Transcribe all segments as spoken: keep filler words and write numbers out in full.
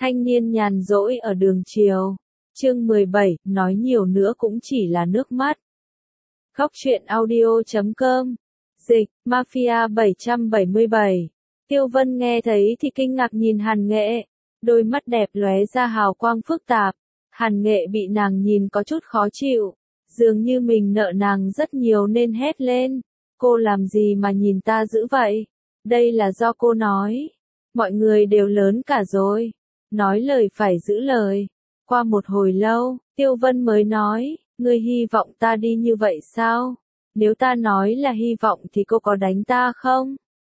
Thanh niên nhàn rỗi ở đường chiều. Chương mười bảy, nói nhiều nữa cũng chỉ là nước mắt. Góc truyện audio chấm com. Dịch, Mafia bảy trăm bảy mươi bảy. Tiêu Vân nghe thấy thì kinh ngạc nhìn Hàn Nghệ. Đôi mắt đẹp lóe ra hào quang phức tạp. Hàn Nghệ bị nàng nhìn có chút khó chịu. Dường như mình nợ nàng rất nhiều nên hét lên. Cô làm gì mà nhìn ta dữ vậy? Đây là do cô nói. Mọi người đều lớn cả rồi. Nói lời phải giữ lời. Qua một hồi lâu, Tiêu Vân mới nói, ngươi hy vọng ta đi như vậy sao? Nếu ta nói là hy vọng thì cô có đánh ta không?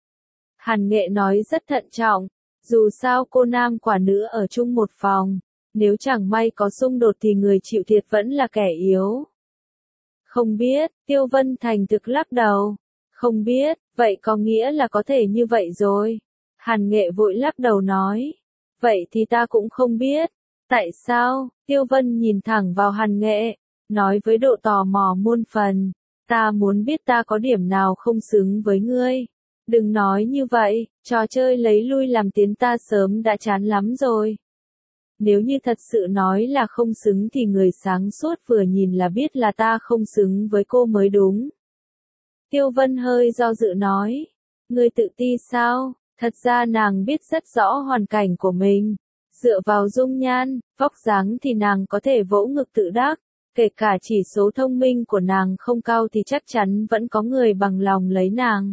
Hàn Nghệ nói rất thận trọng, dù sao cô nam quả nữ ở chung một phòng, nếu chẳng may có xung đột thì người chịu thiệt vẫn là kẻ yếu. Không biết, Tiêu Vân thành thực lắc đầu. Không biết, vậy có nghĩa là có thể như vậy rồi. Hàn Nghệ vội lắc đầu nói. Vậy thì ta cũng không biết. Tại sao? Tiêu Vân nhìn thẳng vào Hàn Nghệ, nói với độ tò mò muôn phần. Ta muốn biết ta có điểm nào không xứng với ngươi. Đừng nói như vậy, trò chơi lấy lui làm tiến ta sớm đã chán lắm rồi. Nếu như thật sự nói là không xứng thì người sáng suốt vừa nhìn là biết là ta không xứng với cô mới đúng. Tiêu Vân hơi do dự nói. Ngươi tự ti sao? Thật ra nàng biết rất rõ hoàn cảnh của mình. Dựa vào dung nhan, vóc dáng thì nàng có thể vỗ ngực tự đắc. Kể cả chỉ số thông minh của nàng không cao thì chắc chắn vẫn có người bằng lòng lấy nàng.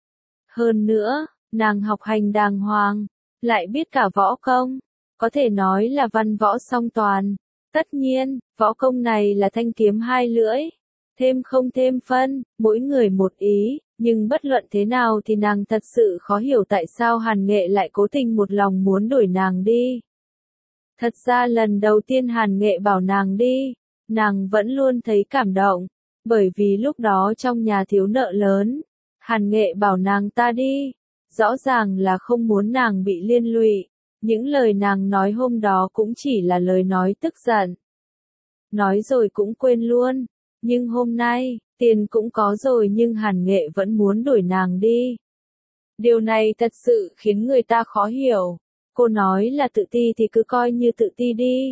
Hơn nữa, nàng học hành đàng hoàng, lại biết cả võ công. Có thể nói là văn võ song toàn. Tất nhiên, võ công này là thanh kiếm hai lưỡi. Thêm không thêm phân, mỗi người một ý, nhưng bất luận thế nào thì nàng thật sự khó hiểu tại sao Hàn Nghệ lại cố tình một lòng muốn đuổi nàng đi. Thật ra lần đầu tiên Hàn Nghệ bảo nàng đi, nàng vẫn luôn thấy cảm động, bởi vì lúc đó trong nhà thiếu nợ lớn, Hàn Nghệ bảo nàng ta đi, rõ ràng là không muốn nàng bị liên lụy, những lời nàng nói hôm đó cũng chỉ là lời nói tức giận. Nói rồi cũng quên luôn. Nhưng hôm nay, tiền cũng có rồi nhưng Hàn Nghệ vẫn muốn đuổi nàng đi. Điều này thật sự khiến người ta khó hiểu. Cô nói là tự ti thì cứ coi như tự ti đi.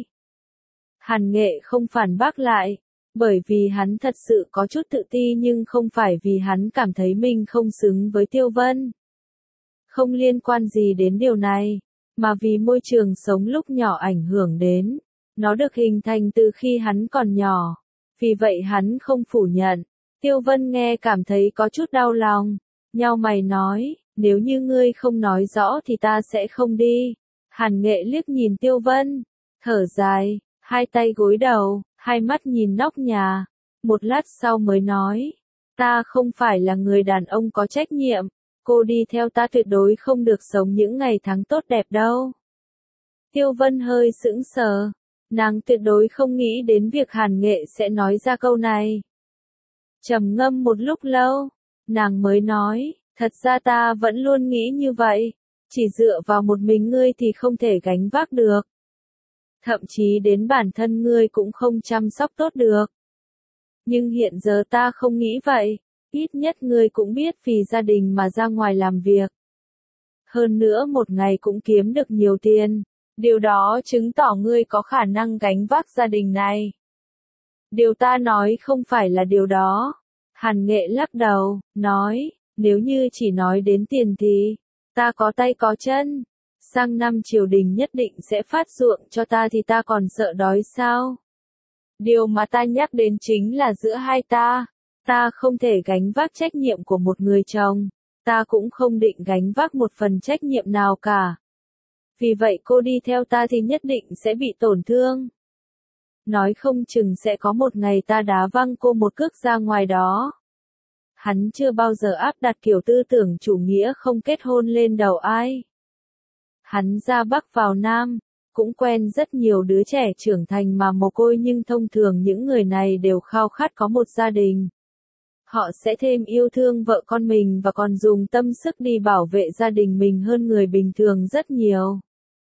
Hàn Nghệ không phản bác lại, bởi vì hắn thật sự có chút tự ti nhưng không phải vì hắn cảm thấy mình không xứng với Tiêu Vân. Không liên quan gì đến điều này, mà vì môi trường sống lúc nhỏ ảnh hưởng đến. Nó được hình thành từ khi hắn còn nhỏ. Vì vậy hắn không phủ nhận. Tiêu Vân nghe cảm thấy có chút đau lòng. Nhao mày nói, nếu như ngươi không nói rõ thì ta sẽ không đi. Hàn Nghệ liếc nhìn Tiêu Vân, thở dài, hai tay gối đầu, hai mắt nhìn nóc nhà. Một lát sau mới nói, ta không phải là người đàn ông có trách nhiệm. Cô đi theo ta tuyệt đối không được sống những ngày tháng tốt đẹp đâu. Tiêu Vân hơi sững sờ. Nàng tuyệt đối không nghĩ đến việc Hàn Nghệ sẽ nói ra câu này. Trầm ngâm một lúc lâu, nàng mới nói, thật ra ta vẫn luôn nghĩ như vậy, chỉ dựa vào một mình ngươi thì không thể gánh vác được. Thậm chí đến bản thân ngươi cũng không chăm sóc tốt được. Nhưng hiện giờ ta không nghĩ vậy, ít nhất ngươi cũng biết vì gia đình mà ra ngoài làm việc. Hơn nữa một ngày cũng kiếm được nhiều tiền. Điều đó chứng tỏ ngươi có khả năng gánh vác gia đình này. Điều ta nói không phải là điều đó. Hàn Nghệ lắc đầu, nói, nếu như chỉ nói đến tiền thì, ta có tay có chân. Sang năm triều đình nhất định sẽ phát ruộng cho ta thì ta còn sợ đói sao? Điều mà ta nhắc đến chính là giữa hai ta. Ta không thể gánh vác trách nhiệm của một người chồng. Ta cũng không định gánh vác một phần trách nhiệm nào cả. Vì vậy cô đi theo ta thì nhất định sẽ bị tổn thương. Nói không chừng sẽ có một ngày ta đá văng cô một cước ra ngoài đó. Hắn chưa bao giờ áp đặt kiểu tư tưởng chủ nghĩa không kết hôn lên đầu ai. Hắn ra Bắc vào Nam, cũng quen rất nhiều đứa trẻ trưởng thành mà mồ côi nhưng thông thường những người này đều khao khát có một gia đình. Họ sẽ thêm yêu thương vợ con mình và còn dùng tâm sức đi bảo vệ gia đình mình hơn người bình thường rất nhiều.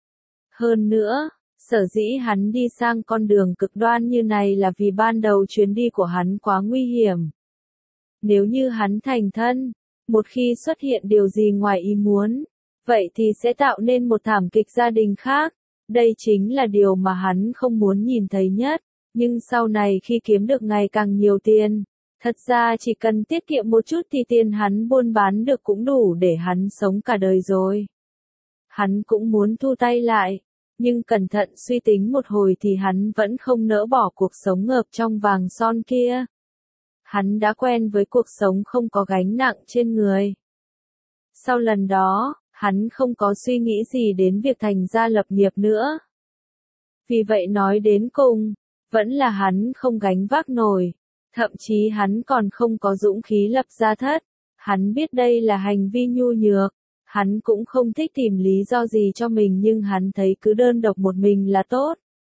Hơn nữa, sở dĩ hắn đi sang con đường cực đoan như này là vì ban đầu chuyến đi của hắn quá nguy hiểm. Nếu như hắn thành thân, một khi xuất hiện điều gì ngoài ý muốn, vậy thì sẽ tạo nên một thảm kịch gia đình khác. Đây chính là điều mà hắn không muốn nhìn thấy nhất, nhưng sau này khi kiếm được ngày càng nhiều tiền, thật ra chỉ cần tiết kiệm một chút thì tiền hắn buôn bán được cũng đủ để hắn sống cả đời rồi. Hắn cũng muốn thu tay lại, nhưng cẩn thận suy tính một hồi thì hắn vẫn không nỡ bỏ cuộc sống ngợp trong vàng son kia. Hắn đã quen với cuộc sống không có gánh nặng trên người. Sau lần đó, hắn không có suy nghĩ gì đến việc thành gia lập nghiệp nữa. Vì vậy nói đến cùng, vẫn là hắn không gánh vác nổi, thậm chí hắn còn không có dũng khí lập gia thất. Hắn biết đây là hành vi nhu nhược, hắn cũng không thích tìm lý do gì cho mình nhưng hắn thấy cứ đơn độc một mình là tốt.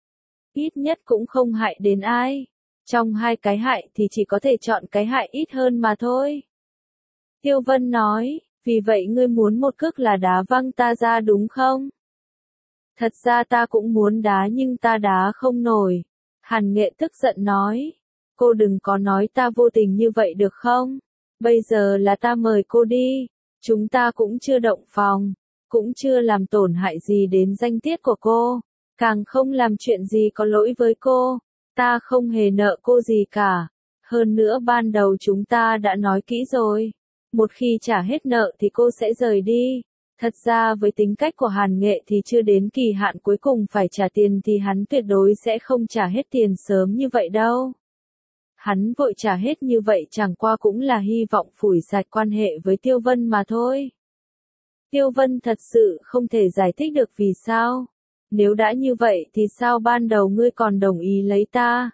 Ít nhất cũng không hại đến ai. Trong hai cái hại thì chỉ có thể chọn cái hại ít hơn mà thôi. Tiêu Vân nói, vì vậy ngươi muốn một cước là đá văng ta ra đúng không? Thật ra ta cũng muốn đá nhưng ta đá không nổi. Hàn Nghệ tức giận nói, cô đừng có nói ta vô tình như vậy được không? Bây giờ là ta mời cô đi, chúng ta cũng chưa động phòng, cũng chưa làm tổn hại gì đến danh tiết của cô, càng không làm chuyện gì có lỗi với cô. Ta không hề nợ cô gì cả. Hơn nữa ban đầu chúng ta đã nói kỹ rồi. Một khi trả hết nợ thì cô sẽ rời đi. Thật ra với tính cách của Hàn Nghệ thì chưa đến kỳ hạn cuối cùng phải trả tiền thì hắn tuyệt đối sẽ không trả hết tiền sớm như vậy đâu. Hắn vội trả hết như vậy chẳng qua cũng là hy vọng phủi sạch quan hệ với Tiêu Vân mà thôi. Tiêu Vân thật sự không thể giải thích được vì sao. Nếu đã như vậy thì sao ban đầu ngươi còn đồng ý lấy ta?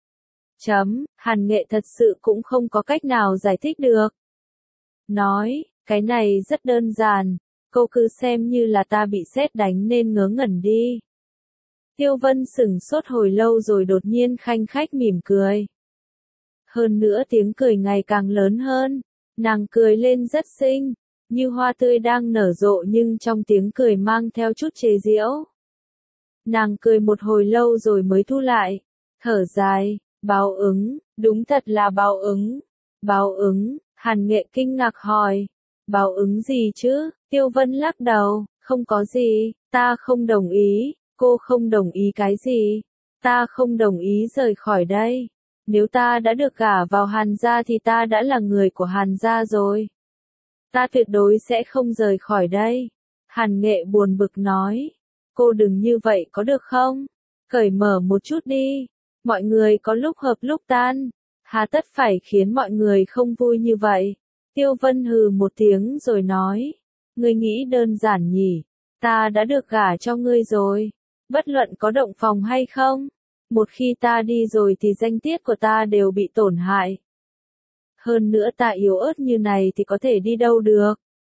Chấm, Hàn Nghệ thật sự cũng không có cách nào giải thích được. Nói, cái này rất đơn giản, cô cứ xem như là ta bị sét đánh nên ngớ ngẩn đi. Tiêu Vân sững sốt hồi lâu rồi đột nhiên khanh khách mỉm cười. Hơn nữa tiếng cười ngày càng lớn hơn, nàng cười lên rất xinh, như hoa tươi đang nở rộ nhưng trong tiếng cười mang theo chút chế giễu. Nàng cười một hồi lâu rồi mới thu lại, thở dài, báo ứng, đúng thật là báo ứng. Báo ứng, Hàn Nghệ kinh ngạc hỏi, báo ứng gì chứ? Tiêu Vân lắc đầu, không có gì, ta không đồng ý, cô không đồng ý cái gì? Ta không đồng ý rời khỏi đây. Nếu ta đã được gả vào Hàn gia thì ta đã là người của Hàn gia rồi. Ta tuyệt đối sẽ không rời khỏi đây. Hàn Nghệ buồn bực nói. Cô đừng như vậy có được không? Cởi mở một chút đi. Mọi người có lúc hợp lúc tan. Hà tất phải khiến mọi người không vui như vậy. Tiêu Vân hừ một tiếng rồi nói. Ngươi nghĩ đơn giản nhỉ? Ta đã được gả cho ngươi rồi. Bất luận có động phòng hay không. Một khi ta đi rồi thì danh tiết của ta đều bị tổn hại. Hơn nữa ta yếu ớt như này thì có thể đi đâu được.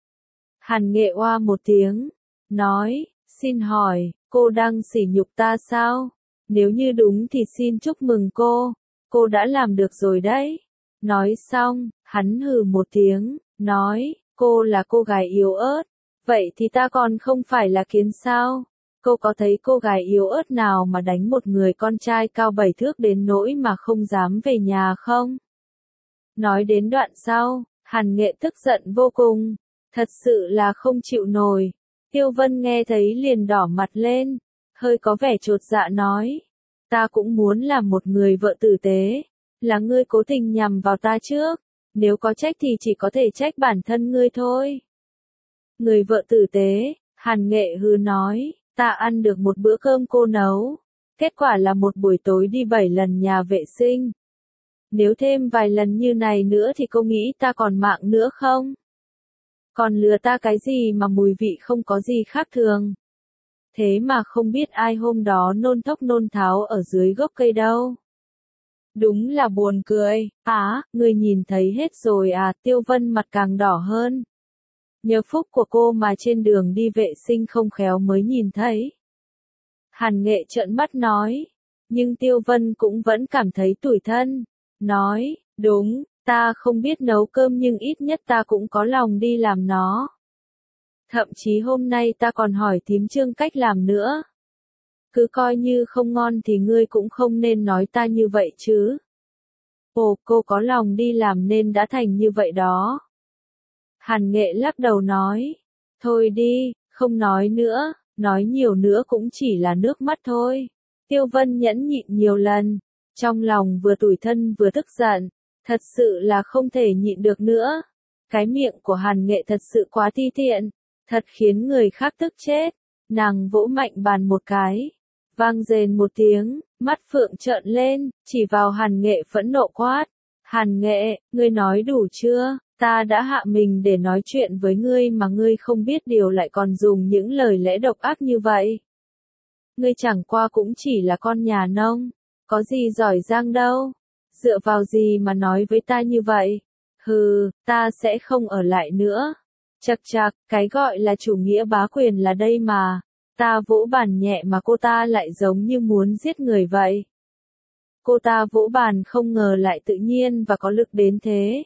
Hàn Nghệ oa một tiếng. Nói. Xin hỏi, cô đang sỉ nhục ta sao? Nếu như đúng thì xin chúc mừng cô, cô đã làm được rồi đấy. Nói xong, hắn hừ một tiếng, nói, cô là cô gái yếu ớt, vậy thì ta còn không phải là kiến sao? Cô có thấy cô gái yếu ớt nào mà đánh một người con trai cao bảy thước đến nỗi mà không dám về nhà không? Nói đến đoạn sau, Hàn Nghệ tức giận vô cùng, thật sự là không chịu nổi. Tiêu Vân nghe thấy liền đỏ mặt lên, hơi có vẻ chột dạ nói, ta cũng muốn làm một người vợ tử tế, là ngươi cố tình nhằm vào ta trước, nếu có trách thì chỉ có thể trách bản thân ngươi thôi. Người vợ tử tế, Hàn Nghệ hừ nói, ta ăn được một bữa cơm cô nấu, kết quả là một buổi tối đi bảy lần nhà vệ sinh. Nếu thêm vài lần như này nữa thì cô nghĩ ta còn mạng nữa không? Còn lừa ta cái gì mà mùi vị không có gì khác thường. Thế mà không biết ai hôm đó nôn thốc nôn tháo ở dưới gốc cây đâu. Đúng là buồn cười. Á, người nhìn thấy hết rồi à? Tiêu Vân mặt càng đỏ hơn. Nhờ phúc của cô mà trên đường đi vệ sinh không khéo mới nhìn thấy. Hàn Nghệ trợn mắt nói. Nhưng Tiêu Vân cũng vẫn cảm thấy tủi thân. Nói, đúng. Ta không biết nấu cơm nhưng ít nhất ta cũng có lòng đi làm nó. Thậm chí hôm nay ta còn hỏi thím Trương cách làm nữa. Cứ coi như không ngon thì ngươi cũng không nên nói ta như vậy chứ. Ồ, cô có lòng đi làm nên đã thành như vậy đó. Hàn Nghệ lắc đầu nói. Thôi đi, không nói nữa, nói nhiều nữa cũng chỉ là nước mắt thôi. Tiêu Vân nhẫn nhịn nhiều lần, trong lòng vừa tủi thân vừa tức giận, thật sự là không thể nhịn được nữa. Cái miệng của Hàn Nghệ thật sự quá ti tiện, thật khiến người khác tức chết. Nàng vỗ mạnh bàn một cái, vang rền một tiếng, mắt phượng trợn lên, chỉ vào Hàn Nghệ phẫn nộ quát. Hàn Nghệ, ngươi nói đủ chưa? Ta đã hạ mình để nói chuyện với ngươi mà ngươi không biết điều lại còn dùng những lời lẽ độc ác như vậy. Ngươi chẳng qua cũng chỉ là con nhà nông, có gì giỏi giang đâu. Dựa vào gì mà nói với ta như vậy? Hừ, ta sẽ không ở lại nữa. Chậc chậc, cái gọi là chủ nghĩa bá quyền là đây mà. Ta vỗ bàn nhẹ mà cô ta lại giống như muốn giết người vậy. Cô ta vỗ bàn không ngờ lại tự nhiên và có lực đến thế.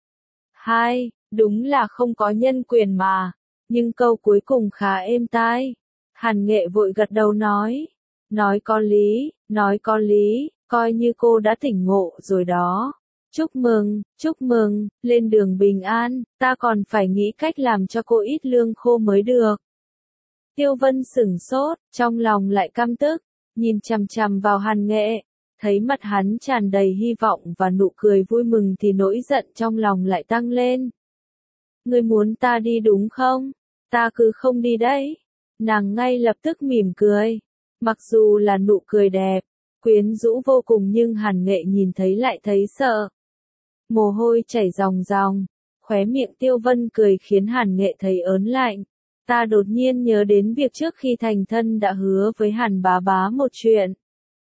Hai, đúng là không có nhân quyền mà. Nhưng câu cuối cùng khá êm tai. Hàn Nghệ vội gật đầu nói. Nói có lý, nói có lý, coi như cô đã tỉnh ngộ rồi đó. Chúc mừng, chúc mừng, lên đường bình an, ta còn phải nghĩ cách làm cho cô ít lương khô mới được. Tiêu Vân sửng sốt, trong lòng lại căm tức, nhìn chằm chằm vào Hàn Nghệ, thấy mặt hắn tràn đầy hy vọng và nụ cười vui mừng thì nỗi giận trong lòng lại tăng lên. Ngươi muốn ta đi đúng không? Ta cứ không đi đấy. Nàng ngay lập tức mỉm cười, mặc dù là nụ cười đẹp, quyến rũ vô cùng nhưng Hàn Nghệ nhìn thấy lại thấy sợ. Mồ hôi chảy ròng ròng, khóe miệng Tiêu Vân cười khiến Hàn Nghệ thấy ớn lạnh. Ta đột nhiên nhớ đến việc trước khi thành thân đã hứa với Hàn bá bá một chuyện.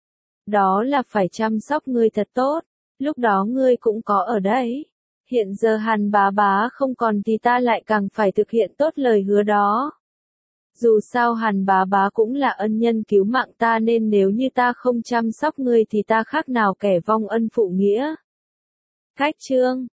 Đó là phải chăm sóc ngươi thật tốt, lúc đó ngươi cũng có ở đấy. Hiện giờ Hàn bá bá không còn thì ta lại càng phải thực hiện tốt lời hứa đó. Dù sao Hàn bá bá cũng là ân nhân cứu mạng ta nên nếu như ta không chăm sóc ngươi thì ta khác nào kẻ vong ân phụ nghĩa. Cách chương